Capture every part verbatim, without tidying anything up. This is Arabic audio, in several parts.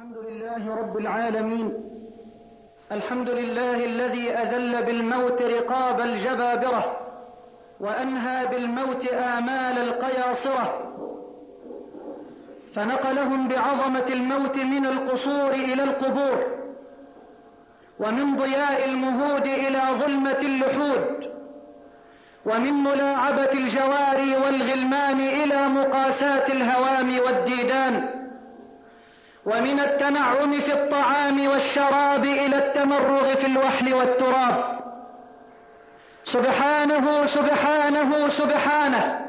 الحمد لله رب العالمين. الحمد لله الذي أذل بالموت رقاب الجبابرة وأنهى بالموت آمال القياصرة، فنقلهم بعظمة الموت من القصور إلى القبور، ومن ضياء المهود إلى ظلمة اللحود، ومن ملاعبة الجواري والغلمان إلى مقاساة الهوام والديدان، ومن التنعم في الطعام والشراب إلى التمرغ في الوحل والتراب. سبحانه سبحانه سبحانه.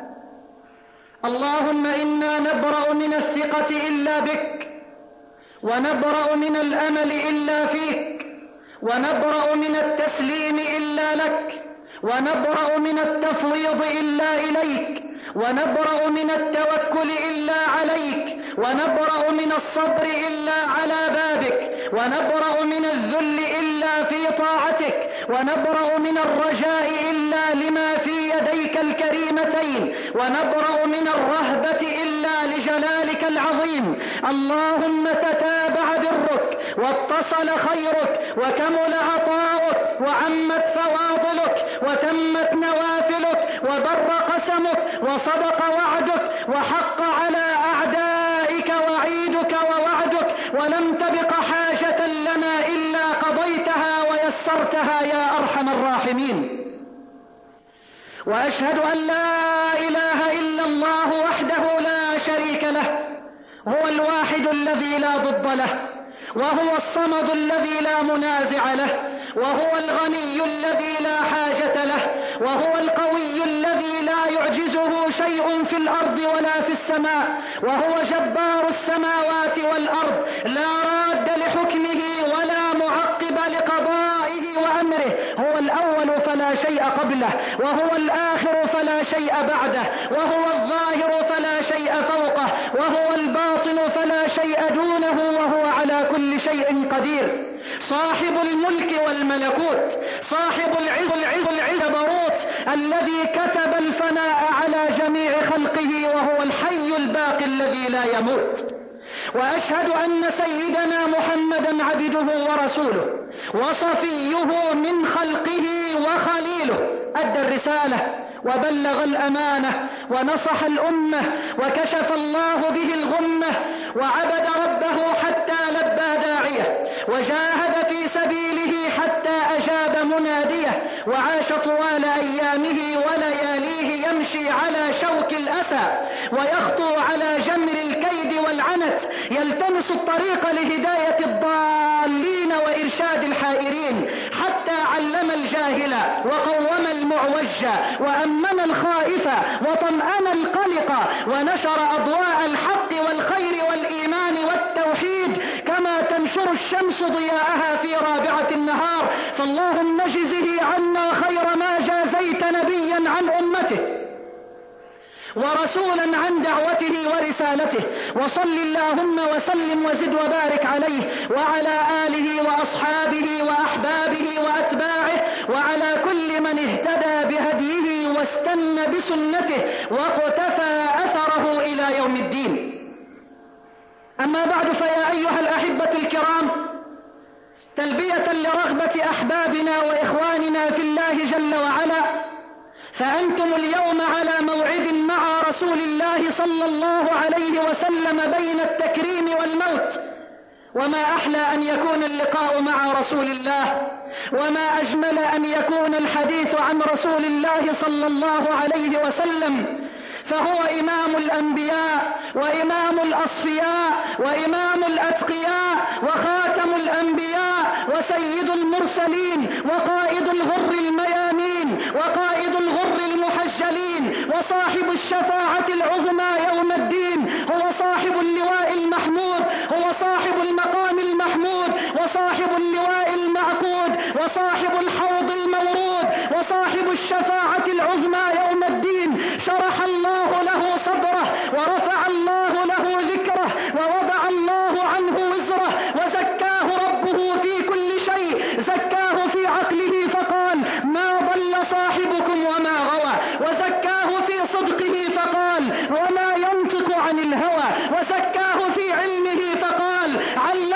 اللهم إنا نبرأ من الثقة إلا بك، ونبرأ من الأمل إلا فيك، ونبرأ من التسليم إلا لك، ونبرأ من التفويض إلا إليك، ونبرأ من التوكل إلا عليك، ونبرأ من الصبر إلا على بابك، ونبرأ من الذل إلا في طاعتك، ونبرأ من الرجاء إلا لما في يديك الكريمتين، ونبرأ من الرهبة إلا لجلالك العظيم. اللهم تتابع برك واتصل خيرك وكمل عطاؤك وعمت فواضلك وتمت نوافلك وبر قسمك وصدق وعدك وحق على أعدائك وعيدك ووعدك، ولم تبق حاجة لنا إلا قضيتها ويسرتها يا أرحم الراحمين. وأشهد أن لا إله إلا الله وحده لا شريك له، هو الواحد الذي لا ضد له، وهو الصمد الذي لا منازع له، وهو الغني الذي لا حاجة له، وهو القوي الذي لا يعجزه شيء في الأرض ولا في السماء، وهو جبار السماوات والأرض، لا راد لحكمه ولا معقب لقضائه وأمره. هو الأول فلا شيء قبله، وهو الآخر فلا شيء بعده، وهو الظاهر فلا شيء فوقه، وهو الباطن فلا شيء دونه، وهو على كل شيء قدير. صاحب الملك والملكوت، صاحب العز العز العزبروت، الذي كتب الفناء على جميع خلقه، وهو الحي الباقي الذي لا يموت. وأشهد أن سيدنا محمدا عبده ورسوله وصفيه من خلقه وخليله، أدى الرسالة وبلغ الأمانة ونصح الأمة وكشف الله به الغمة، وعبد ربه حتى لبى داعيه، وجاهد في سبيله حتى أجاب مناديه، وعاش طوال أيامه ولياليه يمشي على شوك الأسى ويخطو على جمر الكيد والعنت، يلتمس الطريق لهداية الضالين وإرشاد الحائرين، حتى علم الجاهل وقوم المعوج وأمن الخائف وطمأن القلق، ونشر أضواء الحق والخير والإيمان والتوحيد كما تنشر الشمس ضياءها في رابعة النهار. فاللهم اجزه عنا خير ما جازيت نبيا عن أمته ورسولا عن دعوته ورسالته، وصل اللهم وسلم وزد وبارك عليه وعلى آله وأصحابه وأحبابه وأتباعه وعلى كل من اهتدى بهديه واستنى بسنته واقتفى أثره إلى يوم الدين. أما بعد، فيا أيها الأحبة الكرام، تلبية لرغبة أحبابنا وإخواننا في الله جل وعلا، فأنتم اليوم على موعد مع رسول الله صلى الله عليه وسلم بين التكريم والموت، وما أحلى أن يكون اللقاء مع رسول الله، وما أجمل أن يكون الحديث عن رسول الله صلى الله عليه وسلم، فهو إمام الأنبياء وإمام الأصفياء وإمام الأتقياء وخاتم الأنبياء وسيد المرسلين وقائد الغر الميامين وقائد الغر المحجلين وصاحب الشفاعة العظمى يوم الدين، هو صاحب اللواء المحمود، هو صاحب المقام المحمود وصاحب اللواء المعقود وصاحب الحوض المورود وصاحب الشفاعة العظمى يوم الدين. شرح الله له صدره ورفع الله له ذكره ووضع الله عنه وزره، وزكاه ربه في كل شيء، زكاه في عقله فقال ما ضل صاحبكم وما غوى، وزكاه في صدقه فقال وما ينطق عن الهوى، وزكاه في علمه فقال علم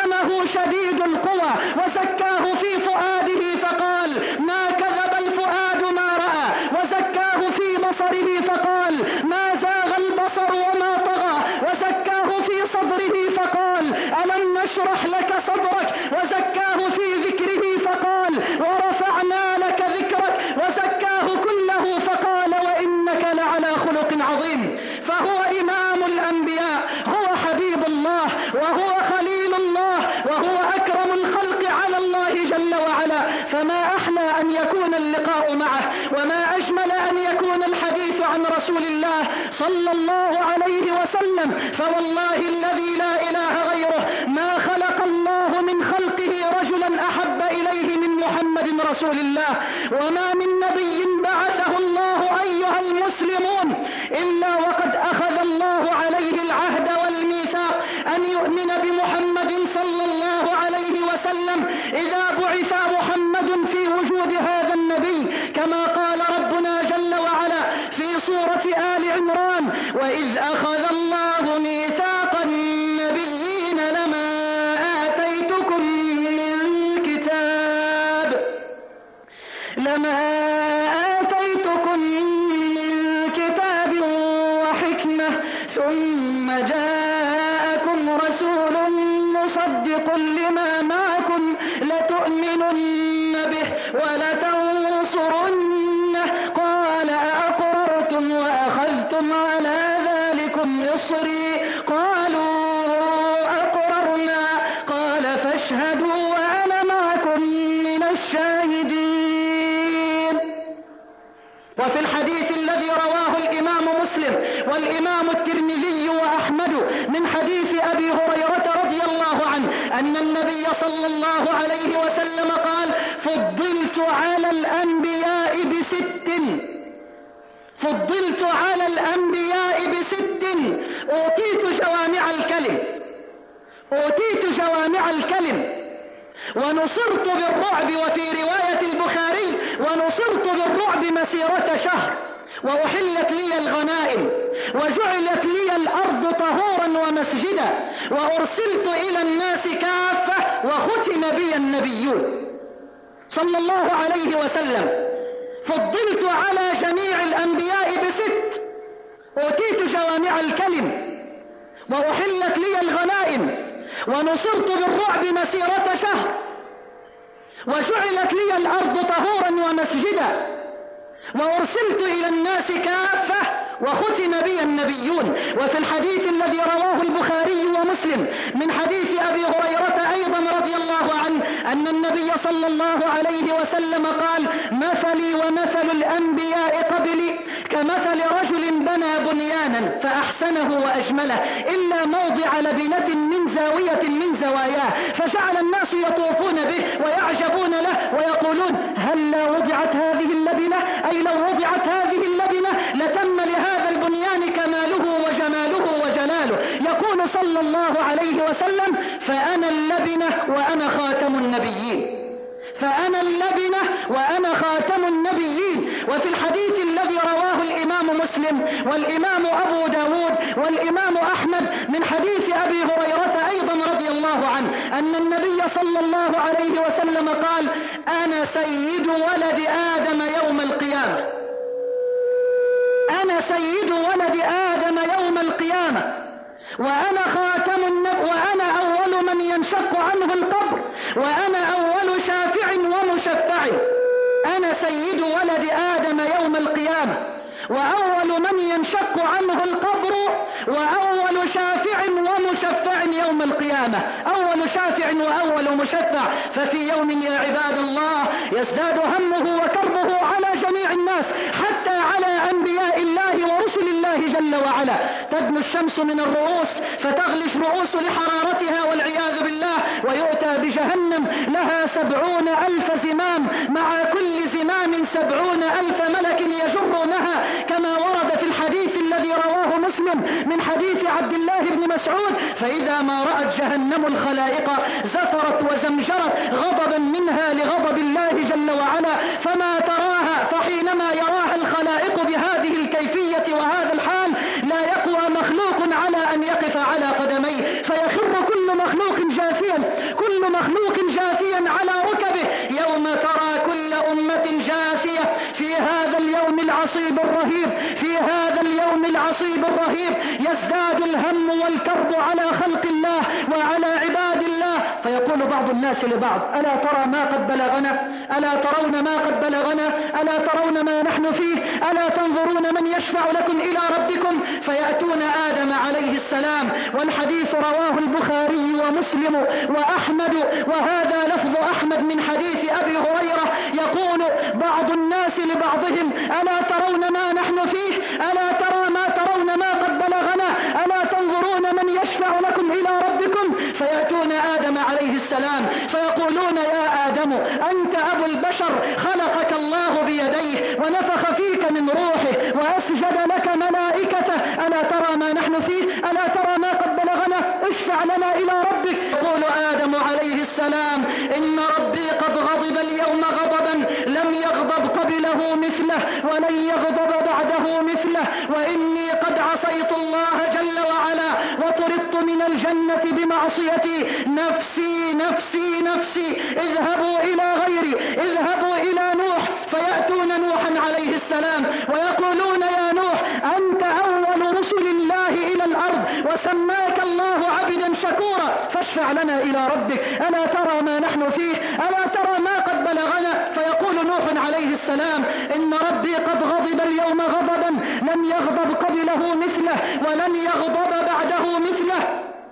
القوى وزكاه في فؤاده فقال ما كذب الفؤاد ما رأى، وزكاه في بصره فقال ما زاغ البصر وما طغى، وزكاه في صدره فقال ألم نشرح لك صدرك، وزكاه في ذكره فقال ورفعنا لك ذكرك، وزكاه كله فقال وإنك لعلى خلق عظيم. فهو إمام الأنبياء، هو حبيب الله وهو خليل الله وهو أكرم الخلق على الله جل وعلا. فما أحلى أن يكون اللقاء معه، وما أجمل أن يكون الحديث عن رسول الله صلى الله عليه وسلم. فوالله الذي لا إله غيره ما خلق الله من خلقه رجلا أحب إليه من محمد رسول الله، وما من نبي بعثه الله أيها المسلمون إلا وقد أخذ الله عليه العهد والميثاق أن يؤمن بمحمد صلى الله عليه وسلم إذا بعث محمد في وجود هذا النبي، كما قال ربنا جل وعلا في سورة آل عمران وإذ أخذ الله ميثاق النبيين لما آتيتكم من كتاب لما آتيتكم من كتاب وحكمة ثم جاءكم رسول مصدق لما معكم لتؤمنن به ولتنصرنه قال أأقررتم وأخذتم على ذلكم إصري قالوا أقررنا قال فاشهدوا وأنا معكم من الشاهدين. وفي الحديث الذي رواه الإمام مسلم والإمام الترمذي وأحمد من حديث أبي هريرة رضي الله عنه أن النبي صلى الله عليه وسلم قال فضلت على الأنبياء بست فضلت على الأنبياء بست أوتيت جوامع الكلم أوتيت جوامع الكلم ونصرت بالرعب، وفي رواية البخاري ونصرت بالرعب مسيرة شهر، وأحلت لي الغنائم، وجعلت لي الأرض طهورا ومسجدا، وأرسلت إلى الناس كافة، وختم بي النبيون صلى الله عليه وسلم. فضلت على جميع الأنبياء بست، أوتيت جوامع الكلم، وأحلت لي الغنائم، ونصرت بالرعب مسيرة شهر، وجعلت لي الأرض طهورا ومسجدا، وأرسلت إلى الناس كافة، وختم بي النبيون. وفي الحديث الذي رواه البخاري ومسلم من حديث أبي هريرة أيضا رضي الله عنه أن النبي صلى الله عليه وسلم قال مثلي ومثل الأنبياء قبلي كمثل رجل بنى بنيانا فأحسنه وأجمله إلا موضع لبنة من زاوية من زواياه، فجعل الناس يطوفون به ويعجبون له ويقولون هل لا وضعت هذه اللبنة، أي لو وضعت هذه اللبنة لتم لهذا البنيان كماله وجماله وجلاله. يقول صلى الله عليه وسلم فأنا اللبنة وأنا خاتم النبيين، فأنا اللبنة وأنا خاتم النبيين. وفي الحديث الذي رواه الإمام مسلم والإمام أبو داود والإمام أحمد من حديث أبي هريرة أيضا رضي الله عنه أن النبي صلى الله عليه وسلم قال أنا سيد ولد آدم يوم القيامة، أنا سيد ولد آدم يوم القيامة، وأنا خاتم النبي، وأنا أول من ينشق عنه القبر، وأنا أول شافع ومشفع. أنا سيد ولد آدم يوم القيامة، وأول من ينشق عنه القبر، وأول شافع ومشفع يوم القيامة، أول شافع وأول مشفع. ففي يوم يا عباد الله يزداد همه وكربه على جميع الناس حتى على أنبياء الله ورسل الله جل وعلا. تدنو الشمس من الرؤوس فتغلش رؤوس لحرارتها والعياذ بالله، ويؤتى بجهنم لها سبعون ألف زمام، مع كل زمام سبعون ألف ملك يجرونها، كما ورد في الحديث الذي رواه مسلم من حديث عبد الله بن مسعود فإذا ما رأت جهنم الخلائق زفرت وزمجرت غضبا منها لغضب الله جل وعلا، فما تراها، فحينما يراها الخلائق بهذه الكيفية وهذا الحال لا يقوى مخلوق على أن يقف على قدميه، فيخر كل مخلوق جاثيا، كل مخلوق يزداد الهم والكرب على خلق الله وعلى عباد الله، فيقول بعض الناس لبعض: ألا ترى ما قد بلغنا؟ ألا ترون ما قد بلغنا؟ ألا ترون ما نحن فيه؟ ألا تنظرون من يشفع لكم إلى ربكم؟ فيأتون آدم عليه السلام، والحديث رواه البخاري ومسلم وأحمد، وهذا لفظ أحمد من حديث أبي هريرة، يقول بعض الناس لبعضهم: ألا ترون ما نحن فيه؟ ألا ترى ما ترون ما قد بلغنا؟ ألا تنظرون من يشفع لكم إلى ربكم؟ فيأتون آدم عليه السلام فيقولون: يا آدم، أنت أبو البشر، خلقك الله بيديه ونفخ فيك من روحه وأسجد لك ملائكته، ألا ترى ما نحن فيه؟ ألا ترى ما قد بلغنا؟ اشفع لنا إلى ربك. يقول آدم عليه السلام: إن ربي قد غضب اليوم غضبا لم يغضب قبله مثله ولن يغضب بعده مثله، وإني قد عصيت الله جل وعلا وطردت من الجنة بمعصيتي، نفسي نفسي نفسي، اذهبوا إلى غيري، اذهبوا إلى نوح. فيأتون نوحا عليه السلام ويقولون: يا نوح، أنت أول رسل الله إلى الأرض وسماك الله عبدا شكورا، فاشفع لنا إلى ربك، ألا ترى ما نحن فيه؟ ألا ترى ما قد بلغنا؟ فيقول نوح عليه السلام: إن ربي قد غضب اليوم غضبا لم يغضب قبله مثله ولن يغضب بعده مثله،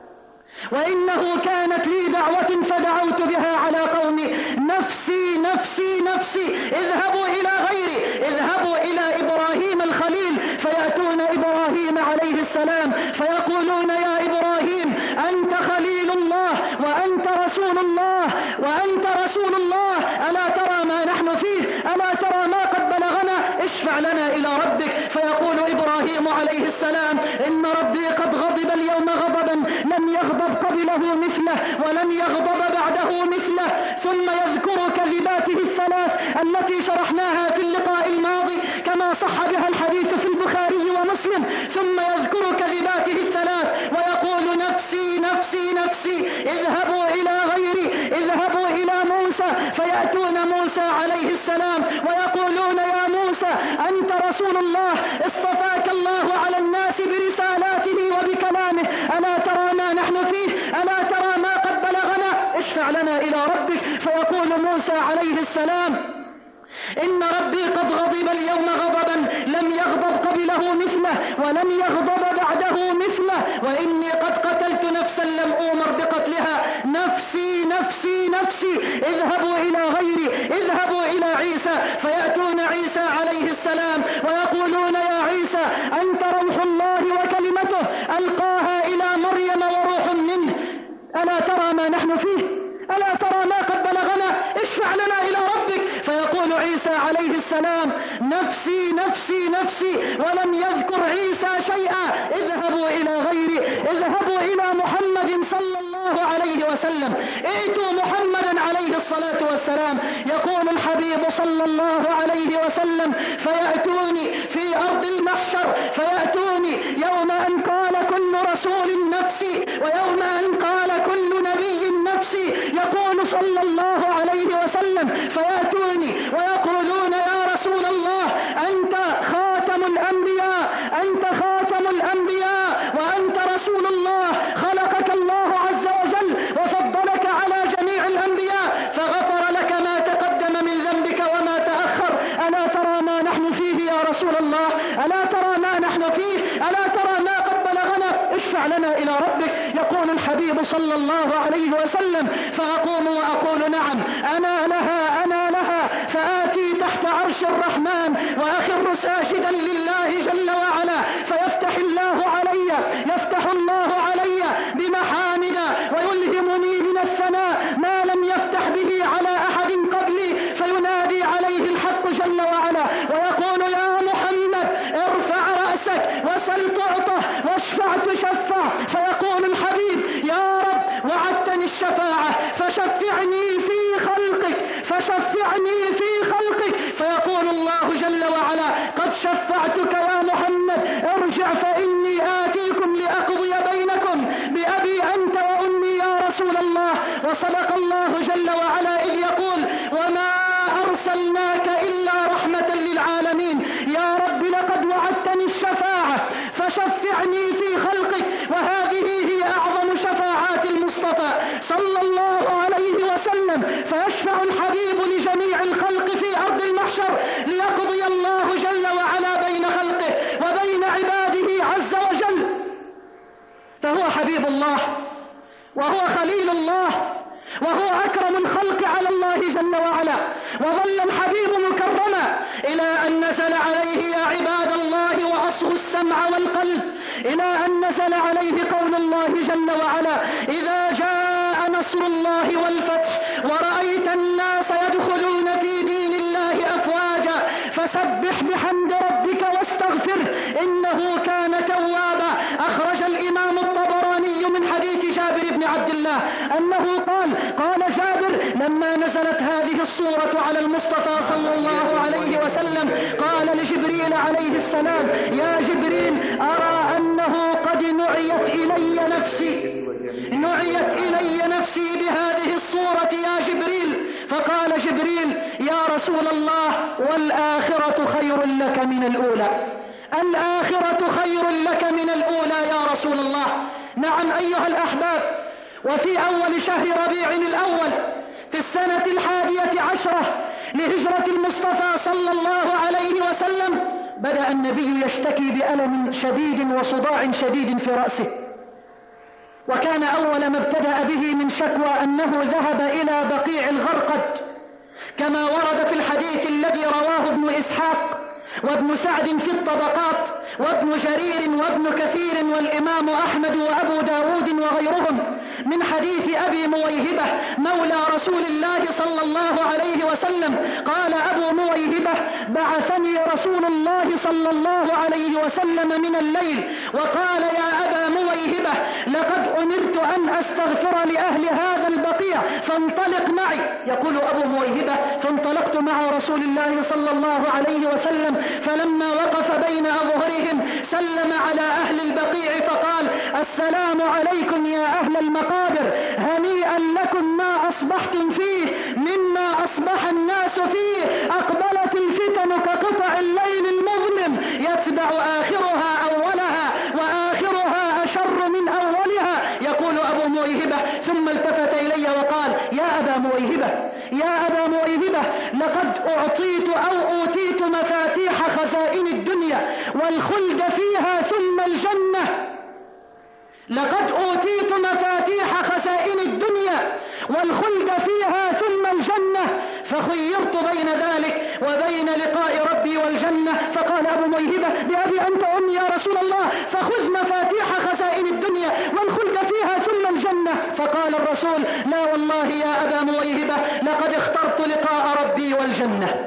وإنه كانت لي دعوة فدعوت بها على قومي، نفسي نفسي نفسي، اذهبوا إلى غيري، اذهبوا إلى إبراهيم الخليل. فيأتون إبراهيم عليه السلام فيقولون: يا إبراهيم، أنت خليل الله وأنت رسول الله وأنت رسول الله، ألا ترى ما نحن فيه؟ ألا ترى ما قد بلغنا؟ اشفع لنا إلى ربك. فيقول إبراهيم عليه السلام: إن ربي قد غضب اليوم غضبا لم يغضب قبله مثله ولن يغضب بعده مثله. ثم يذكر كذباته الثلاث التي شرحناها في اللقاء الماضي كما صح بها الحديث في البخاري ومسلم. ثم يذكر كذباته الثلاث ويقول: نفسي نفسي نفسي، اذهبوا إلى غيري، اذهبوا إلى موسى. فيأتون موسى عليه السلام ويقولون: يا موسى، أنت رسول الله، اصطفاك الله على الناس برسالاته وبكلامه، ألا ترى ما نحن فيه؟ ألا ترى ما قد بلغنا؟ اشفع لنا إلى ربك. فيقول موسى عليه السلام: إن ربي قد غضب اليوم غضبا لم يغضب قبله مثله ولم يغضب بعده مثله، وإني قد قتلت نفسا لم أؤمر بقتلها، نفسي نفسي نفسي، اذهبوا إلى غيري، اذهبوا إلى عيسى. فيأتون عيسى عليه السلام ويقولون: يا عيسى، أنت روح الله وكلمته ألقاها إلى مريم وروح منه، ألا ترى ما نحن فيه؟ ألا ترى ما قد بلغنا؟ اشفع لنا إلى ربك. فيقول عيسى عليه السلام: نفسي نفسي نفسي، ولم يذكر عيسى شيئا، اذهبوا إلى غيري، اذهبوا إلى محمد صلى الله عليه وسلم، ائتوا محمدا عليه الصلاة والسلام. يقول الحبيب صلى الله عليه وسلم: فيأتوني في أرض المحشر، فيأتوني يوم أن قال كل رسول نفسي ويوم أن قال كل نبي نفسي، يقول صلى الله عليه وسلم: فيأتوني ويقولون: يا رسول الله، أنت خاتم الأنبياء، أنت خاتم الأنبياء وأنت رسول الله، خلقك الله عز وجل وفضلك على جميع الأنبياء، فغفر لك ما تقدم من ذنبك وما تأخر، ألا ترى ما نحن فيه يا رسول الله؟ ألا ترى ما نحن فيه؟ ألا ترى ما قد بلغنا؟ اشفع لنا إلى ربك. يقول الحبيب صلى الله عليه وسلم: فأقوم وأقول: نعم، أنا لها أنا لها، فآتي تحت عرش الرحمن وأخر ساجدا لله جل وعلا، فيفتح الله علي يفتح الله علي بمحامد ويلهمني من الثناء ما لم يفتح به على أحد قبلي، فينادي عليه الحق جل وعلا ويقول: يا محمد، ارفع رأسك وسل تعطه واشفع تشفع. فيقول الحبيب: يا رب، وعدتني الشفاعة فشفعني في خلقك، فشفعني في خلقك. فيقول الله جل وعلا: قد شفعتك يا محمد، ارجع فإني آتيكم لأقضي بينكم بأبي أنت وأمي يا رسول الله. وصدق الله جل وعلا إذ يقول: وما أرسلناك إلا رحمة للعالمين. يا رب، لقد وعدتني الشفاعة شفعني في خلقك. وهذه هي أعظم شفاعات المصطفى صلى الله عليه وسلم. فيشفع الحبيب لجميع الخلق في أرض المحشر ليقضي الله جل وعلا بين خلقه وبين عباده عز وجل. فهو حبيب الله وهو خليل الله وهو أكرم الخلق على الله جل وعلا. وظل الحبيب مكرما إلى أن نزل عليه يا عباد الله وأصغوا السمع والقلب، إلى أن نزل عليه قول الله جل وعلا: إذا جاء نصر الله والفتح ورأيت الناس يدخلون في دين الله أفواجا فسبح بحمد ربك واستغفره إنه كان توابا. أخرج الإمام الطبراني من حديث جابر بن عبد الله أنه قال: قال جابر: لما نزلت هذه الصورة على المصطفى صلى الله عليه وسلم قال لجبريل عليه السلام: يا جبريل، أرى أنه قد نعيت إلي نفسي نعيت إلي نفسي بهذه الصورة يا جبريل. فقال جبريل: يا رسول الله، والآخرة خير لك من الأولى، الآخرة خير لك من الأولى يا رسول الله. نعم أيها الأحباب، وفي أول شهر ربيع الأول في السنة الحادية عشرة لهجرة المصطفى صلى الله عليه وسلم بدأ النبي يشتكي بألم شديد وصداع شديد في رأسه. وكان أول ما ابتدأ به من شكوى أنه ذهب إلى بقيع الغرقد، كما ورد في الحديث الذي رواه ابن إسحاق وابن سعد في الطبقات وابن جرير وابن كثير والإمام أحمد وأبو داود وغيرهم من حديث أبي مويهبة مولى رسول الله صلى الله عليه وسلم. قال أبو مويهبة: بعثني رسول الله صلى الله عليه وسلم من الليل وقال: يا أبا مويهبة، لقد أمرت أن أستغفر لأهل هذا البقيع فانطلق معي. يقول أبو مويهبة: فانطلقت مع رسول الله صلى الله عليه وسلم، فلما وقف بين أظهرهم سلم على أهل البقيع فقال: السلام عليكم يا أهل المقابر، هنيئا لكم ما أصبحتم فيه مما أصبح الناس فيه. أقبلت الفتن كقطع الليل المظلم يتبع آخرها أولها وآخرها أشر من أولها. يقول أبو مويهبة: ثم التفت إلي وقال: يا أبا مويهبة يا أبا مويهبة لقد أعطيت أو أوتيت مفاتيح خزائن الدنيا والخلد فيها ثم الجنة. لقد أوتيت مفاتيح خزائن الدنيا والخلد فيها ثم الجنة، فخيرت بين ذلك وبين لقاء ربي والجنة. فقال أبو مويهبة: بأبي أنت أمي يا رسول الله، فخذ مفاتيح خزائن الدنيا والخلد فيها ثم الجنة. فقال الرسول: لا والله يا أبا مويهبة، لقد اخترت لقاء ربي والجنة،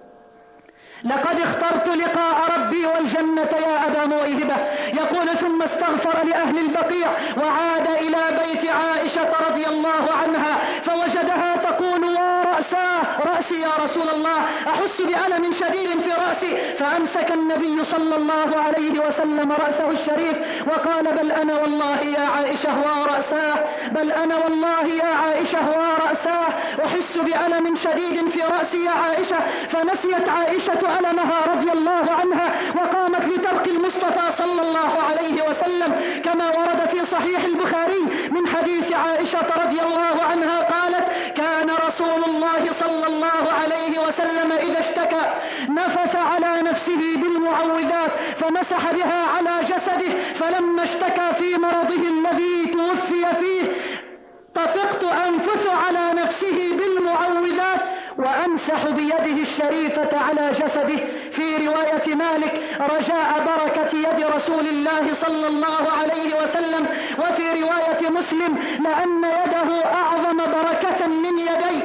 لقد اخترت لقاء ربي والجنة يا أبا مويهبة. يقول: ثم استغفر لأهل البقيع وعاد إلى بيت عائشة رضي الله عنها فوجدها تقول: ورأساه، رأسي يا رسول الله، أحس بألم شديد في رأسي. فأمسك النبي صلى الله عليه وسلم رأسه الشريف وقال: بل أنا والله يا عائشة ورأساه، بل أنا والله يا عائشة ورأساه، أحس بألم شديد في رأسي يا عائشة. فنسيت عائشة ألمها رضي الله عنها وقامت لترك المصطفى صلى الله عليه وسلم، كما ورد في صحيح البخاري من حديث عائشة رضي الله عنها قالت: كان رسول الله صلى الله عليه وسلم إذا اشتكى نفث على نفسه بالمعوذات فمسح بها على جسده، فلما اشتكى في مرضه الذي توفي فيه طفقت أنفث على نفسه بالمعوذات وأمسح بيده الشريفة على جسده. في رواية مالك: رجاء بركة يد رسول الله صلى الله عليه وسلم. وفي رواية مسلم: لأن يده أعظم بركة من يدي،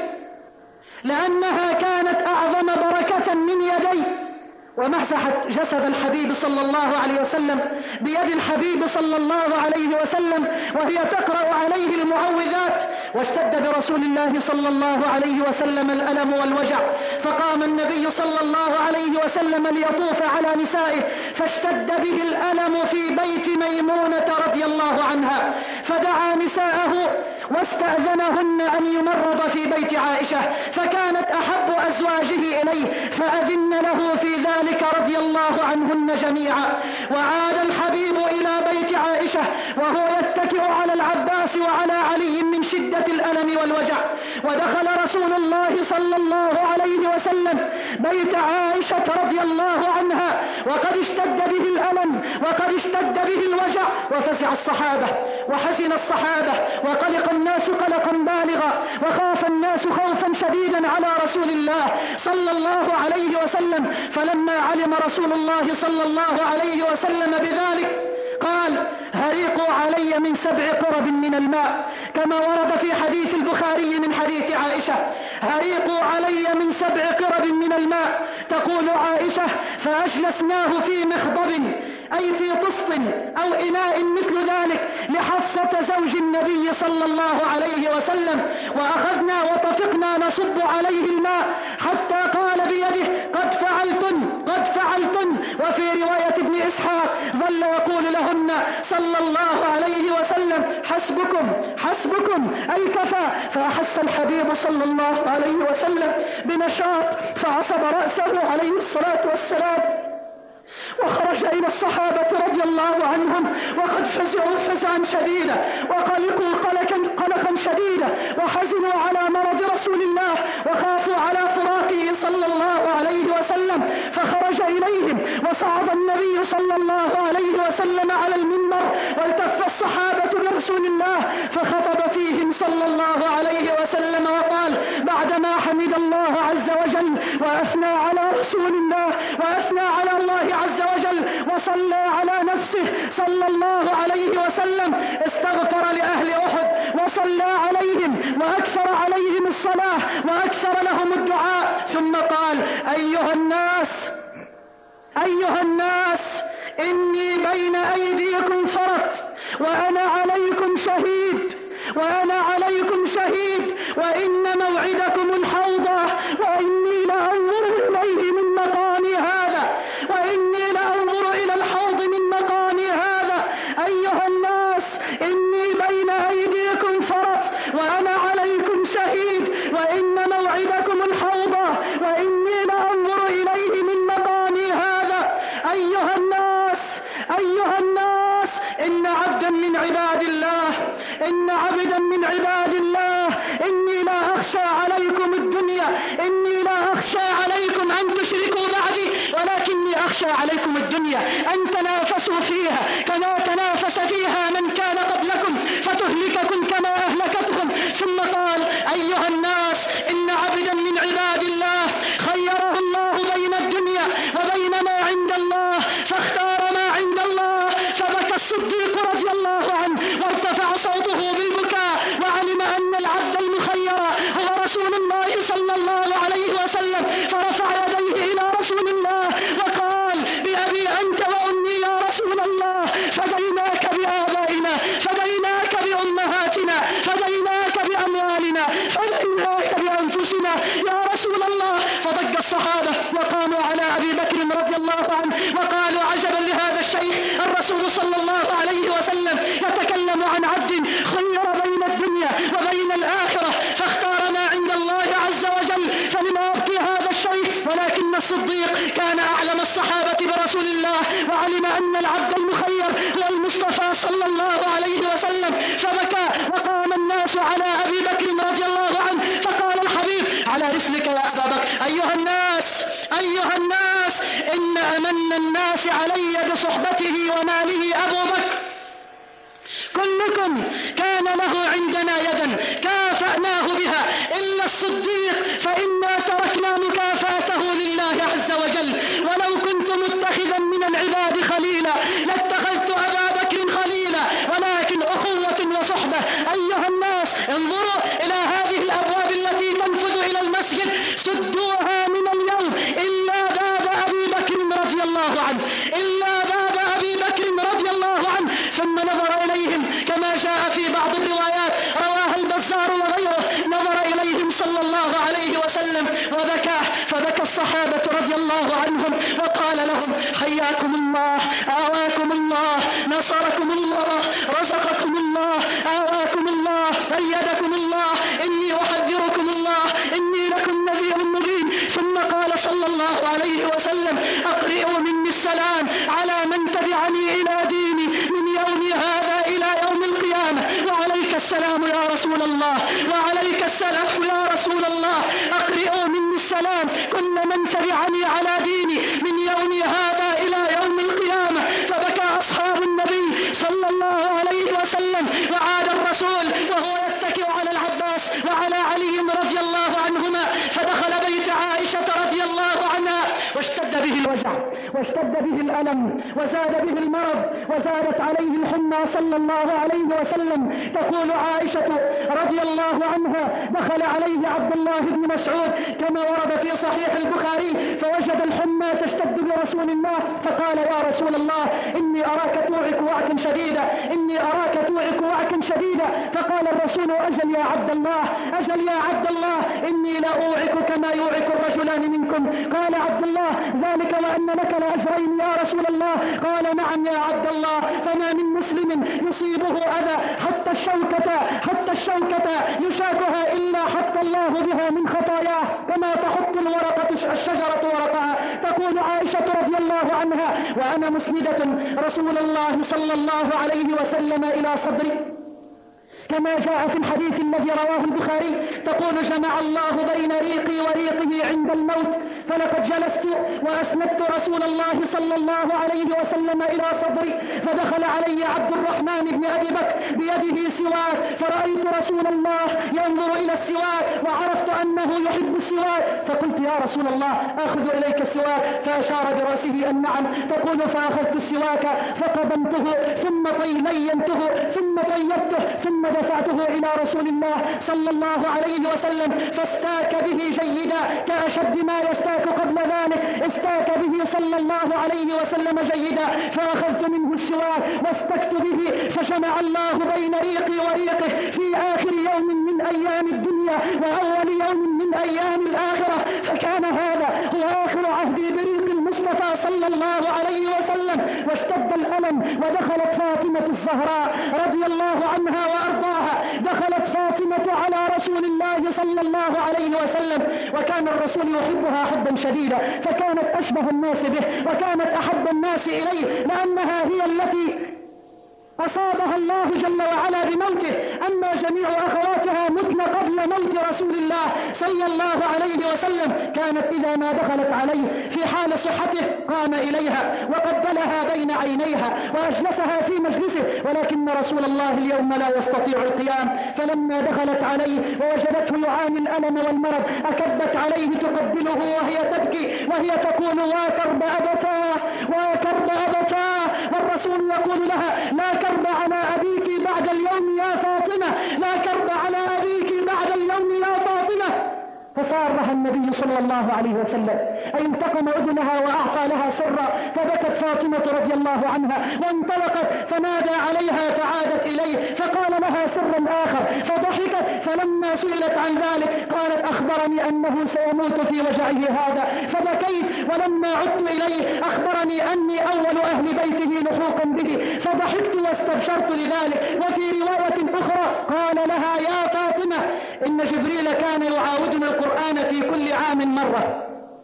لأنها كانت أعظم بركة من يدي. ومسحت جسد الحبيب صلى الله عليه وسلم بيد الحبيب صلى الله عليه وسلم وهي تقرأ عليه المعوذات. واشتد برسول الله صلى الله عليه وسلم الألم والوجع، فقام النبي صلى الله عليه وسلم ليطوف على نسائه فاشتد به الألم في بيت ميمونة رضي الله عنها، فدعا نساءه واستأذنهن أن يمرض في بيت عائشة، فكانت أحب أزواجه إليه فأذن له في ذلك رضي الله عنهن جميعا. وعاد الحبيب إلى بيت عائشة وهو يتكئ على العباس وعلى علي من شدة الألم والوجع. ودخل رسول الله صلى الله عليه وسلم بيت عائشة رضي الله عنها وقد اشتد به الألم وقد اشتد به الوجع، وفزع الصحابة وحزن الصحابة وقلق الناس قلقا بالغا، وخاف الناس خوفا شديدا على رسول الله صلى الله عليه وسلم. فلما علم رسول الله صلى الله عليه وسلم بذلك قال: هريقوا علي من سبع قرب من الماء، كما ورد في حديث البخاري من حديث عائشة: هريقوا علي من سبع قرب من الماء. تقول عائشة: فأجلسناه في مخضب، أي في طست أو إناء مثل ذلك لحفصة زوج النبي صلى الله عليه وسلم، وأخذنا وطفقنا نصب عليه الماء حتى قال بيده: قد فعلتن قد فعلتن. وفي رواية ابن إسحاق: ظل يقول لهن صلى الله عليه وسلم: حسبكم حسبكم، أي كفى. فأحس الحبيب صلى الله عليه وسلم بنشاط فعصب رأسه عليه الصلاة والسلام وخرج إلى الصحابة رضي الله عنهم وقد فزعوا فزعا شديدا وقلقوا قلقا قلقا شديدا وحزنوا على مرض رسول الله وخافوا على فراقه صلى الله عليه وسلم. فخرج إليهم وصعد النبي صلى الله عليه وسلم على المنبر، والتف الصحابة برسول الله فخطب فيهم صلى الله عليه وسلم وقال بعدما حمد الله عز وجل وأثنى على رسول الله وأثنى على الله عز وجل وصلى على نفسه صلى الله عليه وسلم: استغفر لأهل أحد وصلى عليهم وأكثر عليهم الصلاة وأكثر لهم الدعاء، ثم قال: أيها الناس أيها الناس إني بين أيديكم فرط وأنا عليكم شهيد وأنا عليكم شهيد وإن موعدكم الحوضة وإني لأنظر إليه من مقامي هذا وإني لأنظر إلى الحوض من مقامي هذا. أيها الناس إني بين أيديكم فرط وأنا عليكم شهيد وإن موعدكم الحوضة وإني لأنظر إليه من مقامي هذا. أيها الناس أيها الناس إن عبدا من عباد الله إن عبدا من عباد الله إني لا أخشى عليكم الدنيا إني لا أخشى عليكم أن تشركوا بعدي ولكني أخشى عليكم الدنيا أن تنافسوا فيها كما تنافس فيها من كان قبلكم فتهلككم كما أهلكتهم. ثم قال: أيها الناس إن عبدا من عباد الله خيره الله بين الدنيا وبين ما عند الله فاختار ما عند الله. فبكى الصديق رضي الله عنه وارتفع صوته بالبكاء وعلم أن العبد المخير هو رسول الله صلى الله عليه وسلم، فرفع يديه إلى رسول الله وقال: بأبي أنت وأمي يا رسول الله، فديناك بآبائنا فديناك بأمهاتنا فديناك بأموالنا فديناك بأنفسنا يا رسول الله. فضج الصحابة وقاموا على أبي بكر رضي الله عنه وقالوا: عجبا لهذا الشيخ، الرسول صلى الله عليه وسلم يتكلم عن عبد خير بين الدنيا وبين الآخرة فاختار ما عند الله عز وجل، فلما يبكي هذا الشيخ؟ ولكن الصديق كان أعلم الصحابة برسول الله وعلم أن العبد المخير هو المصطفى صلى الله عليه وسلم، فبكى وقام الناس على أبي بكر رضي الله عنه فقال الحبيب: على رسلك يا أبا بكر. أيها الناس أيها الناس إن أمن الناس علي بصحبته وماله أبو بكر، كلكم كان له عندنا يدا كافأناه بها إلا الصديق فإنا تركنا مكافأته لله عز وجل. ولو كنت متخذا من العباد خليلا لاتخذت أبا بكر خليلا، ولكن أخوة وصحبة. أيها الناس انظروا إلى هذه الأبواب التي تنفذ إلى المسجد، سدوها من اليوم إلا باب أبي بكر رضي الله عنه إلا باب أبي بكر رضي الله عنه. ثم نظر إليهم كما جاء في بعض الروايات رواها البزار وغيره، نظر إليهم صلى الله عليه وسلم وبكى فبكى الصحابة رضي الله عنهم وقال لهم حياكم الله، آواكم الله، نصركم الله، رزقكم الله، آواكم الله، أيدكم الله، إني أحذركم الله، إني لكم نذير مبين. ثم قال صلى الله عليه وسلم أقرئوا مني السلام على من تبعني إلى ديني من يومي هذا إلى يوم القيامة. وعليك السلام يا رسول الله، وعليك السلام يا رسول الله، أقرئوا مني السلام كل من تبعني على ديني من يومي هذا إلى يوم القيامة. فبكى أصحاب النبي صلى الله عليه وسلم، وعاد الرسول وهو يتكئ على العباس وعلى علي رضي الله عنهما، فدخل بيت عائشة رضي الله عنها واشتد به الوجع واشتد به الألم وزاد به المرض وزادت عليه الحمى صلى الله عليه وسلم. تقول عائشة رضي الله عنها دخل عليه عبد الله بن مسعود كما ورد في صحيح البخاري فوجد الحمى تشتد برسول الله، فقال يا رسول الله إني أراك توعك وعكا شديدا، إني أراك توعك وعكا شديدا. فقال الرسول أجل يا عبد الله، أجل يا عبد الله، إني لا أوعك كما يوعك الرجلان منكم. قال عبد الله ذلك وأن لك لأجرين يا رسول الله. قال نعم يا عبد الله، فما من مسلم يصيبه أذى حتى الشوكة حتى الشوكة يشاكها إلا حتى الله بها من خطاياه كما تحط الورقة الشجرة ورقها. تقول عائشة رضي الله عنها وأنا مسندة رسول الله صلى الله عليه وسلم إلى صدري كما جاء في الحديث الذي رواه البخاري. تقول جمع الله بين ريقي وريقه عند الموت، فلقد جلست وأسندت رسول الله صلى الله عليه وسلم إلى صدري، فدخل علي عبد الرحمن بن أبي بكر بيده سواك، فرأيت رسول الله ينظر إلى السواك وعرفت أنه يحب السواك، فقلت يا رسول الله آخذ إليك السواك، فأشار برأسه أن نعم. تقول فأخذت السواك فقدمته ثم طيلينته ثم طيبته ثم دفعته إلى رسول الله صلى الله عليه وسلم فاستاك به جيدا كأشد ما يستاك قبل ذلك، استاك به صلى الله عليه وسلم جيدا. فأخذت منه السواك واستكت به، فجمع الله بين ريقي وريقه في آخر يوم من أيام الدنيا وأول يوم من أيام الآخرة، فكان هذا هو آخر عهدي بريق المصطفى صلى الله عليه وسلم. واشتد الألم ودخلت فاطمة الزهراء رضي الله عنها وأرضاها، دخلت فاطمة على رسول الله صلى الله عليه وسلم، وكان الرسول يحبها حبا شديدا، فكانت أشبه الناس به وكانت أحب الناس إليه، لأنها هي التي أصابها الله جل وعلا بموته. أما جميع أخواتها متن قبل موت رسول الله صلى الله عليه وسلم، كانت إذا ما دخلت عليه في حال صحته قام إليها وقبلها بين عينيها وأجلسها في مجلسه، ولكن رسول الله اليوم لا يستطيع القيام، فلما دخلت عليه ووجدته يعاني الألم والمرض أكبت عليه تقبله وهي تبكي وهي تقول وكرب أبتاه وكرب أبتاه، والرسول يقول لها لا كرب على أبيك بعد اليوم يا فاطمة، لا كرب على أبيك بعد اليوم يا فاطمة. فصارها النبي صلى الله عليه وسلم أي انتقم أذنها وأعطى لها سرا، فبكت فاطمة رضي الله عنها وانطلقت فنادى عليها فعادت إليه فقال لها سرا آخر فضحكت، فلما سئلت عن ذلك قالت أخبرني أنه سيموت في وجعه هذا فبكيت، ولما عدت إليه أخبرني أني أول أهل بيته لحوقا به فضحكت واستبشرت لذلك. وفي رواية أخرى قال لها يا فاطمة إن جبريل كان يعاودنا القرآن في كل عام مرة،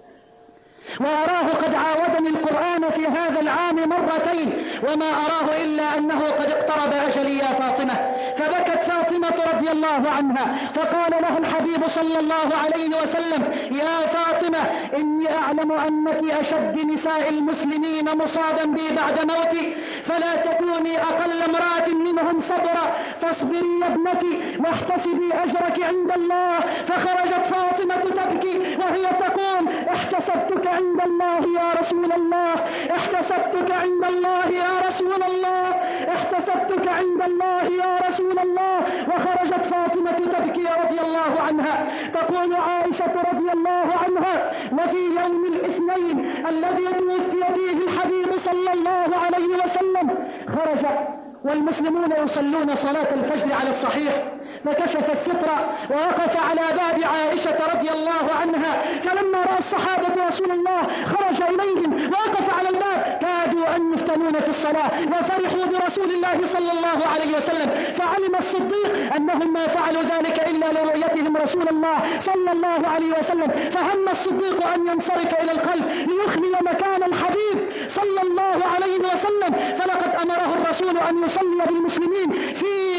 وأراه قد عاودني القرآن في هذا العام مرتين، وما أراه إلا أنه قد اقترب أجلي يا فاطمة. فبكت فاطمة رضي الله عنها، فقال له الحبيب صلى الله عليه وسلم يا فاطمة إني أعلم أنك أشد نساء المسلمين مصابا بي بعد موتي، فلا تكوني أقل امرأة منهم صبرا، فاصبري يا ابنتي واحتسبي أجرك عند الله. فخرجت فاطمة تبكي وهي تقول احتسبتك عند الله يا رسول الله، احتسبتك عند الله يا رسول الله، احتسبتك عند الله يا رسول الله. وخرجت فاطمة تبكي رضي الله عنها. تقول عائشة رضي الله عنها وفي يوم الاثنين الذي توفي فيه الحبيب صلى الله عليه وسلم خرج والمسلمون يصلون صلاة الفجر على الصحيح، فكشف الستر ووقف على باب عائشة رضي الله عنها. فلما رأى الصحابة رسول الله خرج إليهم ووقف على الباب كادوا أن يفتنون في الصلاة وفرحوا برسول الله صلى الله عليه وسلم. فعلم الصديق أنهم ما فعلوا ذلك إلا لرؤيتهم رسول الله صلى الله عليه وسلم. فهم الصديق أن ينصرف إلى الخلف ليخلي مكان الحبيب صلى الله عليه وسلم. فلقد أمره الرسول أن يصلي بالمسلمين في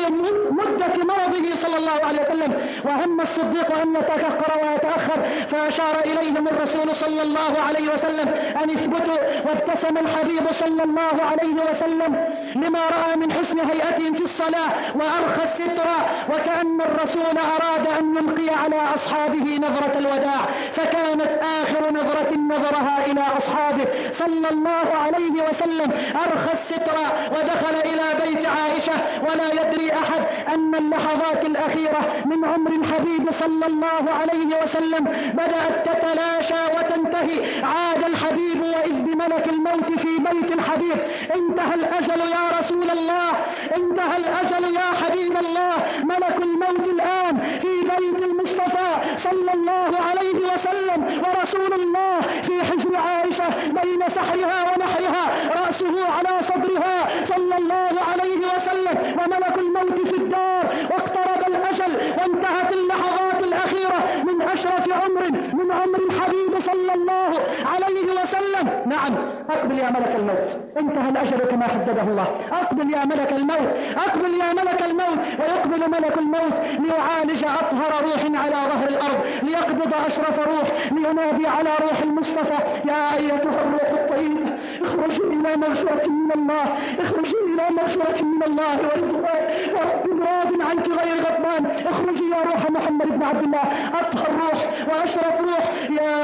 مدة مرضه صلى الله عليه وسلم. وهم الصديق أن يتكخر ويتأخر فأشار إليهم الرسول صلى الله عليه وسلم أن اثبتوا. وابتسم الحبيب صلى الله عليه وسلم لما رأى من حسن هيئتهم في الصلاة وأرخى الستر، وكأن الرسول أراد أن يلقي على أصحابه نظرة الوداع. فكانت آخر نظرة نظرها إلى أصحابه صلى الله عليه وسلم. أرخى الستر ودخل إلى بيت عائشة ولا يدري أحد أن اللحظات الأخيرة من عمر الحبيب صلى الله عليه وسلم بدأت تتلاشى وتنتهي. عاد الحبيب وإذ بملك الموت في بيت الحبيب. انتهى الأجل يا رسول الله، انتهى الأجل يا حبيب الله. ملك الموت الآن في بيت المصطفى صلى الله عليه وسلم، ورسول الله في حجر عائشة بين سحرها ونحرها، رأسه على صدرها صلى الله عليه وسلم، وملك الموت في الدار. واقترب الأجل وانتهت اللحظات الأخيرة من أشرف عمر من عمر الحبيب صلى الله عليه وسلم. نعم، أقبل يا ملك الموت، انتهى الأجل كما حدده الله. أقبل يا ملك الموت، أقبل يا ملك الموت. ويقبل ملك الموت ليعالج أطهر روح على ظهر الأرض، ليقبض أشرف روح، لينادي على روح المصطفى: يا أيتها الروح الطيبة اخرجي إلى مغفرة من الله، اخرجي إلى مغفرة من الله ورضوان ورب راض عنك غير غضبان. اخرجي يا روح محمد بن عبد الله، أطهر روح وأشرف روح. يا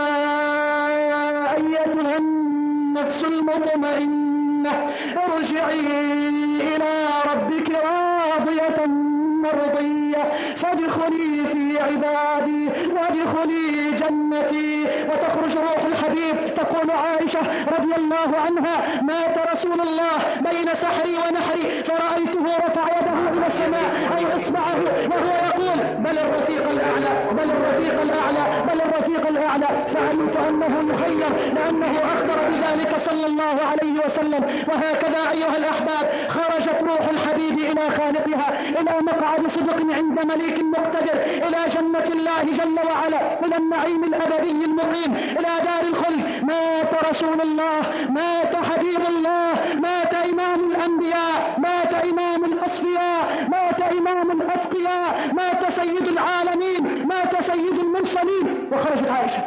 أيتها النفس المطمئنة ارجعي إلى ربك راضية مرضية فادخلي في عبادي وادخلي جنتي. وتخرج روح الحبيب. تقول عائشة رضي الله عنها: مات رسول الله بين سحري ونحري فرأيته رفع يده إلى السماء أي إصبعه وهو يقول: بل الرفيق الأعلى، بل الرفيق الأعلى، بل الرفيق الأعلى. فعلمت أنه يخير لأنه أخبر بذلك صلى الله عليه وسلم. وهكذا أيها الأحباب خرجت روح الحبيب إلى خالقها، إلى مقعد صدق عند مليك مقتدر، إلى جنة الله جل وعلا، إلى النعيم الأبدي المقيم، إلى دار الخلد. مات رسول الله، مات حبيب الله، مات إمام الأنبياء، مات إمام الأصفياء، مات إمام الأتقياء، مات سيد العالمين، مات سيد المرسلين. وخرجت عائشة،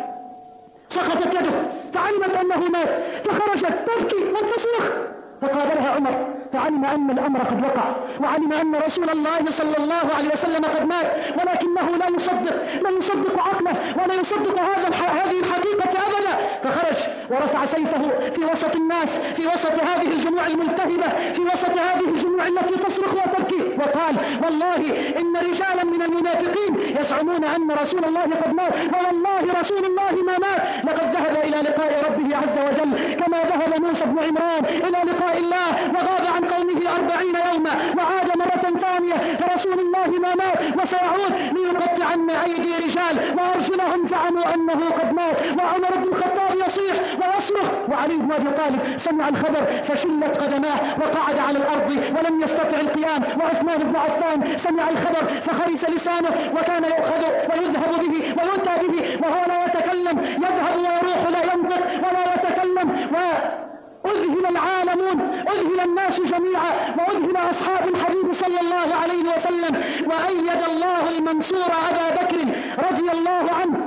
سقطت يده فعلمت أنه مات، فخرجت تبكي وتصرخ. فقابلها عمر فعلم أن الأمر قد وقع، وعلم أن رسول الله صلى الله عليه وسلم قد مات، ولكنه لا يصدق، لا يصدق عقله ولا يصدق هذا الح... هذه الحقيقة أبدا. فخرج ورفع سيفه في وسط الناس، في وسط هذه الجموع الملتهبة، في وسط هذه الجموع التي تصرخ وتبكي، وقال: والله إن رجالا من المنافقين يزعمون أن رسول الله قد مات، ووالله رسول الله ما مات، لقد ذهب إلى لقاء ربه عز وجل كما ذهب موسى بن عمران إلى لقاء الله وغاب عن قومه أربعين يوما وعاد مرة ثانية، فرسول الله ما مات وسيعود ليقطعن أيدي رجال وأرجلهم زعموا أنه قد مات. وعمر بن الخطاب يصيح ويصرخ، وعلي بن أبي طالب سمع الخبر فشلت قدماه وقعد على الأرض ولم يستطع القيام. وعثمان بن عفان سمع الخبر فخرس لسانه وكان يؤخذ ويذهب به ويؤتى به وهو لا يتكلم، يذهب ويروح لا ينطق ولا يتكلم. و أذهل العالمون، أذهل الناس جميعا، وأذهل أصحاب الحبيب صلى الله عليه وسلم. وأيد الله المنصور أبا بكر رضي الله عنه،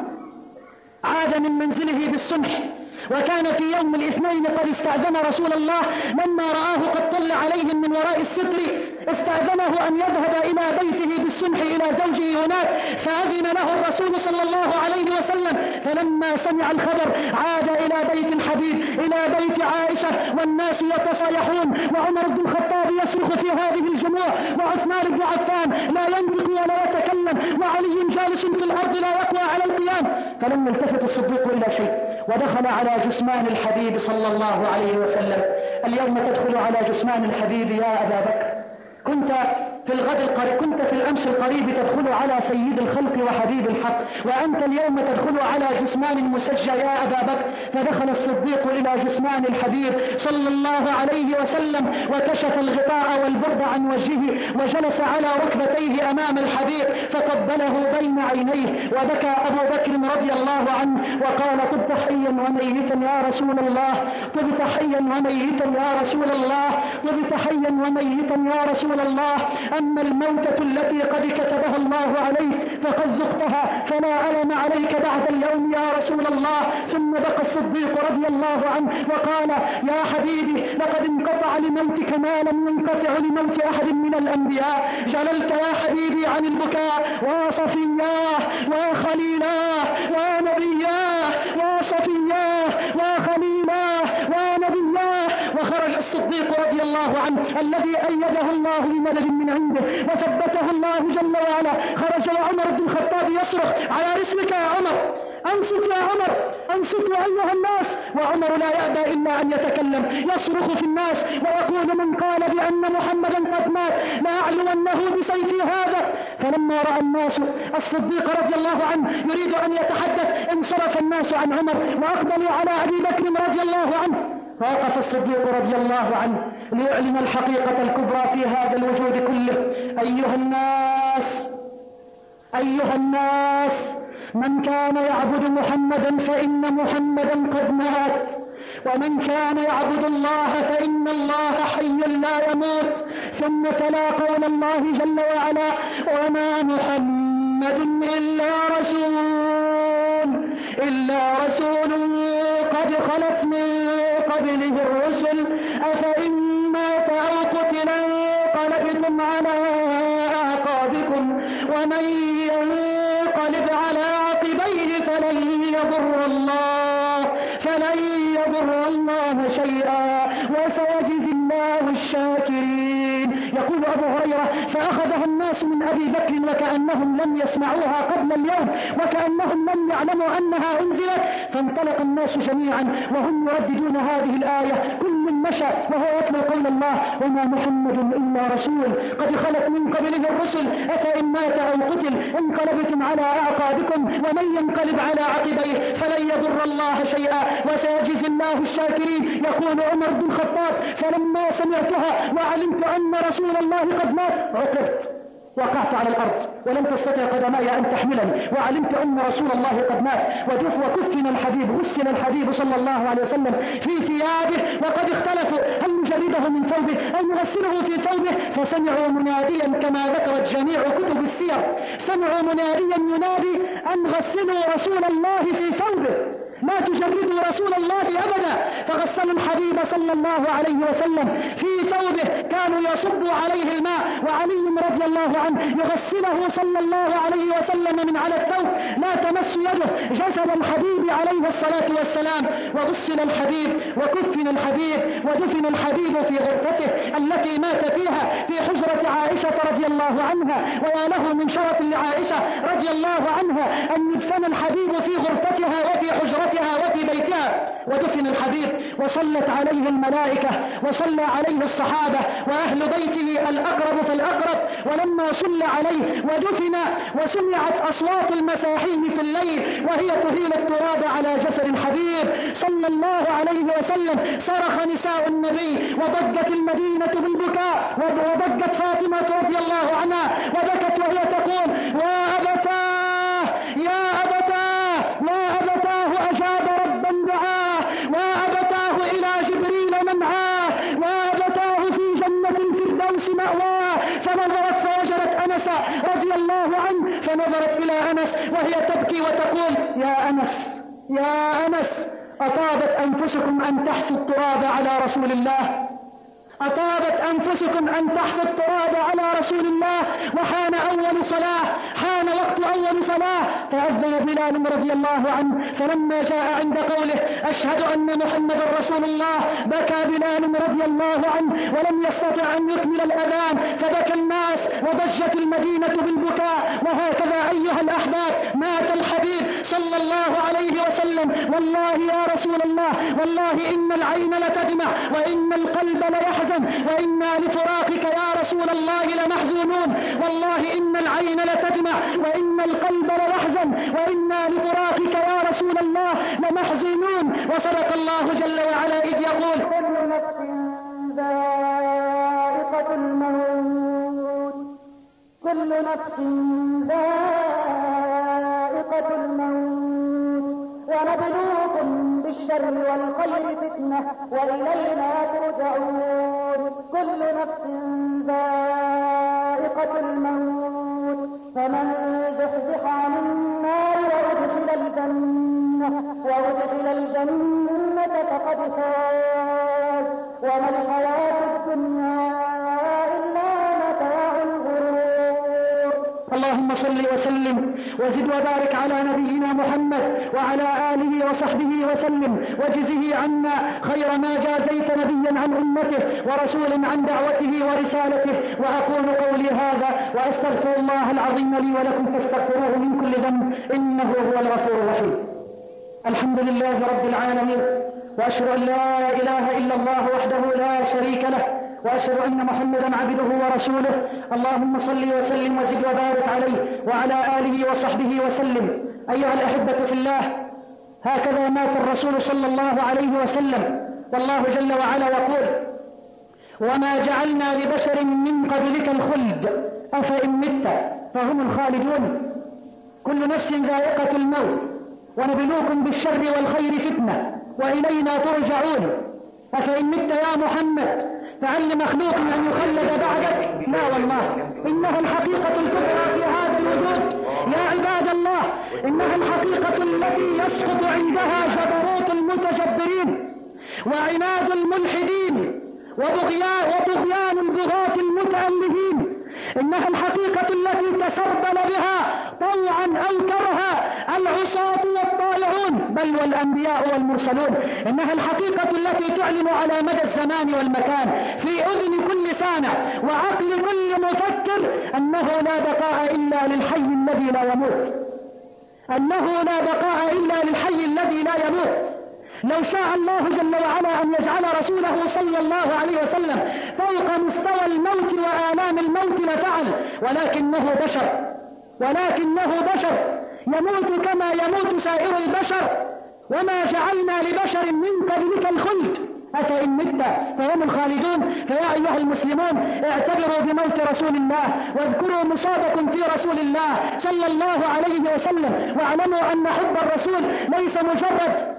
عاد من منزله بالصبح، وكان في يوم الاثنين قد استأذن رسول الله لما رآه قد طل عليهم من وراء الستر، استأذنه أن يذهب إلى بيته بالصبح إلى زوجه هناك، فأذن له الرسول صلى الله عليه وسلم. فلما سمع الخبر عاد إلى بيت الحبيب، إلى بيت عائشة، والناس يتصايحون، وعمر بن الخطاب يصرخ في هذه الجموع، وعثمان بن عفان لا ينطق ولا يتكلم، وعلي جالس في الأرض لا يقوى على القيام. فلم يلتفت الصديق إلى شيء، ودخل على جثمان الحبيب صلى الله عليه وسلم. اليوم تدخل على جثمان الحبيب يا أبا بكر، كنت في الغد القريب، كنت في الأمس القريب تدخل على سيد الخلق وحبيب الحق، وأنت اليوم تدخل على جثمان مسجى يا أبا بكر. فدخل الصديق إلى جثمان الحبيب صلى الله عليه وسلم وكشف الغطاء والبرد عن وجهه وجلس على ركبتيه أمام الحبيب فقبله بين عينيه، وبكى أبو بكر رضي الله عنه وقال: طبت حيا وميتا يا رسول الله، طبت حيا وميتا يا رسول الله، طبت حيا وميتا يا رسول الله. أما الموتة التي قد كتبها الله عليك فقد ذقتها، فلا ألم عليك بعد اليوم يا رسول الله. ثم بقى الصديق رضي الله عنه وقال: يا حبيبي، لقد انقطع لموتك ما لم ينقطع لموت أحد من الأنبياء. جللت يا حبيبي عن البكاء، وصفياه وخليلاه ونبياه، وصفياه وخليلاه ونبياه. وخرج الصديق رضي الله عنه الذي أيده الله بمدد من عنده وثبته الله جل وعلا. خرج وعمر بن الخطاب يصرخ: على رسلك يا عمر، أنصت يا عمر، أنصتوا أيها الناس. وعمر لا يأبى إلا أن يتكلم، يصرخ في الناس ويقول: من قال بأن محمدا قد مات لأعلونه بسيفي هذا. فلما رأى الناس الصديق رضي الله عنه يريد أن يتحدث انصرف الناس عن عمر وأقبلوا على أبي بكر رضي الله عنه. فوقف الصديق رضي الله عنه ليعلن الحقيقة الكبرى في هذا الوجود كله: أيها الناس، أيها الناس، من كان يعبد محمدا فإن محمدا قد مات، ومن كان يعبد الله فإن الله حي لا يموت. ثم تلا قول الله جل وعلا: وما محمد إلا رسول إلا رسول قد خلت من قبله الرسل أفإن مات أو قتل انقلبتم على أعقابكم ومن ينقلب على عقبيه فلن يضر الله فلن يضر الله شيئا وسيجزي الله الشاكرين. يقول أبو هريرة: فأخذها الناس من أبي بكر وكأنهم لم يسمعوها قبل اليوم وكأنهم لم يعلموا أنها أنزلت، فانطلق الناس جميعا وهم يرددون هذه الآية، كل مشى وهو يتلو قول الله: وما محمد إلا رسول قد خلت من قبله الرسل أفإن مات أو قتل انقلبتم على أعقابكم ومن ينقلب على عقبيه فلن يضر الله شيئا وسيجزي الله الشاكرين. يقول عمر بن الخطاب: فلما سمعتها وعلمت أن رسول الله قد مات عقبت، وقعت على الأرض ولم تستطع قدماي أن تحملني، وعلمت أن رسول الله قد مات. ودف وكفن الحبيب، غسل الحبيب صلى الله عليه وسلم في ثيابه، وقد اختلفوا هل نجرده من ثوبه أو نغسله في ثوبه، فسمعوا مناديا كما ذكرت جميع كتب السير، سمعوا مناديا ينادي أن غسلوا رسول الله في ثوبه، ما تجردوا رسول الله أبدا. فغسلوا الحبيب صلى الله عليه وسلم في ثوبه، كانوا يصبوا عليه الماء، وعلي رضي الله عنه يغسله صلى الله عليه وسلم من على الثوب، لا تمس يده جسد الحبيب عليه الصلاة والسلام. وغسل الحبيب وكفن الحبيب ودفن الحبيب في غرفته التي مات فيها في حجرة عائشة رضي الله عنها. ويا له من شرف لعائشة رضي الله عنها أن يدفن الحبيب في غرفتها وفي حجرتها وفي بيتها. ودفن الحبيب وصلت عليه الملائكة وصلى عليه الصحابة وأهل بيته الأقرب فالأقرب. ولما صلى عليه ودفن وسمعت أصوات المساحين في الليل وهي تهيل التراب على جسد الحبيب صلى الله عليه وسلم، صرخ نساء النبي وضجت المدينة بالبكاء، وضجت فاطمة رضي الله عنها وبكت وهي تقول: يا أبتاه يا أبتاه يا أبتاه أجاب ربا دعاه، وأبتاه إلى جبريل منعاه، وأبتاه في جنة الفردوس مأواه. فنظرت فوجدت أنس رضي الله عنه، فنظرت إلى أنس وهي تبكي وتقول: يا أنس يا أنس أطابت أنفسكم أن تحثوا التراب على رسول الله، أطابت أنفسكم أن تحثوا التراب على رسول الله. وحان أول صلاة، حان وقت أول صلاة، فأذن بلال رضي الله عنه. فلما جاء عند قوله: أشهد أن محمد رسول الله، بكى بلال رضي الله عنه ولم يستطع أن يكمل الأذان، فبكى الناس وضجت المدينة بالبكاء. وهكذا أيها الأحباب مات الحبيب صلى الله عليه وسلم وسلم: والله يا رسول الله، والله إن العين لتدمع وإن القلب ليحزن وإنا لفراقك يا رسول الله لمحزونون. والله إن العين لتدمع وإن القلب ليحزن وإنا لفراقك يا رسول الله لمحزونون. وصدق الله جل وعلا إذ يقول: كل نفس ذائقة الموت كل نفس ذائقة الموت ونبلوكم بالشر والخير فتنة وإلينا ترجعون. كل نفس ذائقة الموت فمن زحزح عن النار وأدخل الجنة وأدخل الجنة فقد فاز وما الحياة الدنيا إلا متاع الغرور. اللهم صل وسلم وزد وبارك على نبينا محمد وعلى آله وصحبه وسلم، وجزه عنا خير ما جازيت نبيا عن أمته ورسولا عن دعوته ورسالته. وأقول قولي هذا وأستغفر الله العظيم لي ولكم فاستغفروه من كل ذنب إنه هو الغفور الرحيم. الحمد لله رب العالمين، وأشهد أن لا إله إلا الله وحده لا شريك له، وأشهد أن محمدا عبده ورسوله. اللهم صل وسلم وزد وبارك عليه وعلى آله وصحبه وسلم. أيها الأحبة في الله، هكذا مات الرسول صلى الله عليه وسلم، والله جل وعلا يقول: وما جعلنا لبشر من قبلك الخلد أفإن مت فهم الخالدون. كل نفس ذائقة الموت ونبلوكم بالشر والخير فتنة وإلينا ترجعون. أفإن مت يا محمد فهل لمخلوق أن يخلد بعدك؟ لا والله، إنها الحقيقة الكبرى في هذا الوجود يا عباد الله، إنها الحقيقة التي يسقط عندها جبروت المتجبرين وعناد الملحدين وبغيان, وبغيان البغاة المتألهين. إنها الحقيقة التي تسربل بها طوعا أو كرها العصاة والطائعون بل والأنبياء والمرسلون. إنها الحقيقة التي تعلن على مدى الزمان والمكان في أذن كل سامع وعقل كل مفكر أنه لا بقاء إلا للحي الذي لا يموت، أنه لا بقاء إلا للحي الذي لا يموت. لو شاء الله جل وعلا أن يجعل رسوله صلى الله عليه وسلم فوق مستوى الموت وآلام الموت لفعل، ولكنه بشر ولكنه بشر يموت كما يموت سائر البشر. وما جعلنا لبشر من قبلك الخلد أفإن مت فهم الخالدون. فيا أيها المسلمون، اعتبروا بموت رسول الله واذكروا مصابكم في رسول الله صلى الله عليه وسلم، واعلموا أن حب الرسول ليس مجرد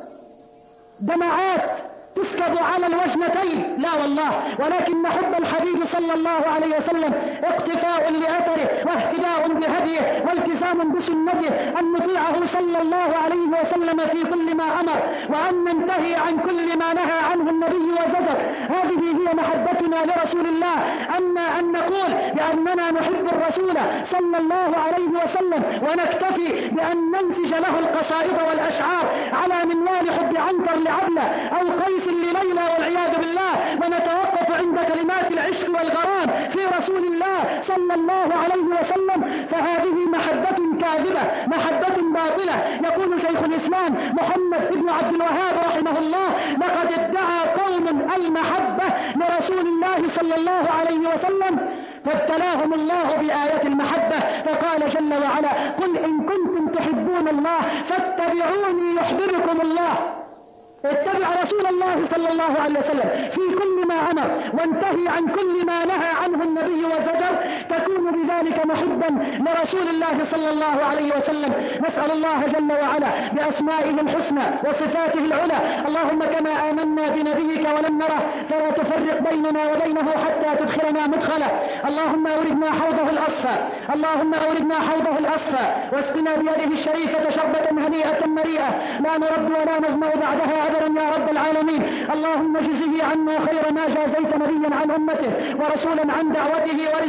دمعات تسكب على الوجنتين، لا والله، ولكن حب الحبيب صلى الله عليه وسلم اقتفاء لأثره واهتداء بهديه والتزام بسنته، أن نطيعه صلى الله عليه وسلم في كل ما أمر وأن ننتهي عن كل ما نهى عنه النبي وزجر. هذه هي محبتنا لرسول الله، أما أن نقول بأننا نحب الرسول صلى الله عليه وسلم ونكتفي بأن ننتج له القصائد والأشعار على منوال حب عنتر لعبلة أو قيس لليلى والعياذ بالله، ونتوقف عند كلمات العشق والغرام في رسول الله صلى الله عليه وسلم، فهذه محبة كاذبة، محبة باطلة. يقول شيخ الإسلام محمد بن عبد الوهاب رحمه الله: لقد ادعى قوم المحبة لرسول الله صلى الله عليه وسلم فابتلاهم الله بآية المحبة، فقال جل وعلا: قل إن كنتم تحبون الله فاتبعوني يحببكم الله. اتبع رسول الله صلى الله عليه وسلم في كل ما أمر وانتهي عن كل ما نهى عنه النبي وزجر، تكون بذلك محبا لرسول الله صلى الله عليه وسلم. نسأل الله جل وعلا بأسمائه الحسنى وصفاته العلى، اللهم كما آمنا بنبيك ولم نره فلا تفرق بيننا وبينه حتى تدخلنا مدخله. اللهم أوردنا حوضه الأصفى، اللهم أوردنا حوضه الأصفى واسقنا بيده الشريفة شربة هنيئة مريئة لا نرد ولا نظمأ بعدها أبدا يا رب العالمين. اللهم جزه عنا خير ما جازيت نبيا عن أمته ورسولا عن دعوته ورسالته،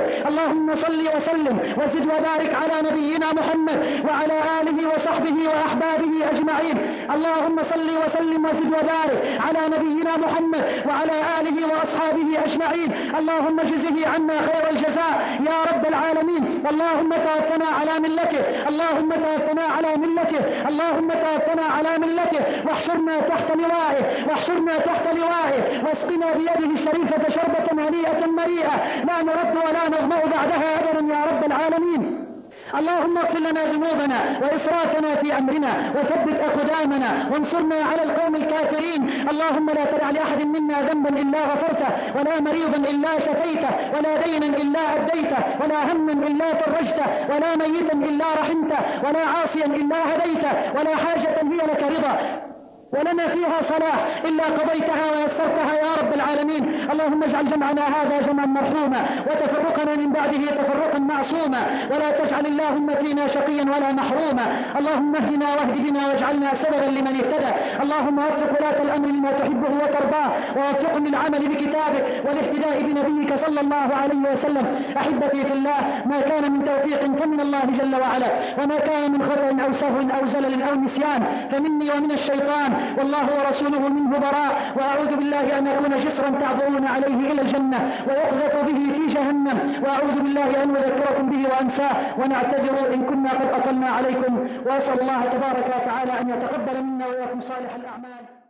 اللهم صل وسلم وزد وبارك على نبينا محمد وعلى آله وصحبه وأحبابه أجمعين. اللهم صل وسلم وزد وبارك على نبينا محمد وعلى آله وأصحابه أجمعين. اللهم جزه عنا خير الجزاء يا رب العالمين. اللهم توفنا على ملته، اللهم توفنا على ملته، اللهم توفنا على ملته، واحشرنا تحت لوائه، واحشرنا تحت لوائه، واسقنا بيده الشريفة شربة هنيئة مريئة لا نرد ولا نظمأ بعدها أبدا يا رب العالمين. اللهم اغفر لنا ذنوبنا وإسرافنا في أمرنا وثبت أقدامنا وانصرنا على القوم الكافرين. اللهم لا تدع لأحد منا ذنبا إلا غفرته، ولا مريضا إلا شفيته، ولا دينا إلا أديته، ولا هما إلا فرجته، ولا ميتا إلا رحمته، ولا عاصيا إلا هديته، ولا حاجة هي لك رضا ولنا فيها صلاح إلا قضيتها ويسرتها يا رب العالمين. اللهم اجعل جمعنا هذا جمعا مرحوما وتفرقنا من بعده تفرقا معصوما، ولا تجعل اللهم فينا شقيا ولا محروما. اللهم اهدنا واهد بنا واجعلنا سببا لمن اهتدى. اللهم وفق ولاة الأمر لما تحبه وترضاه، ووفقهم للعمل بكتابك والاهتداء بنبيك صلى الله عليه وسلم. أحبتي في الله، ما كان من توفيق فمن الله جل وعلا، وما كان من خطأ أو سهو أو زلل أو نسيان فمني ومن الشيطان، والله ورسوله منه براء. وأعوذ بالله أن أكون جسرا تعبرون عليه إلى الجنة ويقذف به في جهنم، وأعوذ بالله أن أذكركم به وأنساه، ونعتذر إن كنا قد أطلنا عليكم، وأسأل الله تبارك وتعالى أن يتقبل منا وإياكم صالح الأعمال.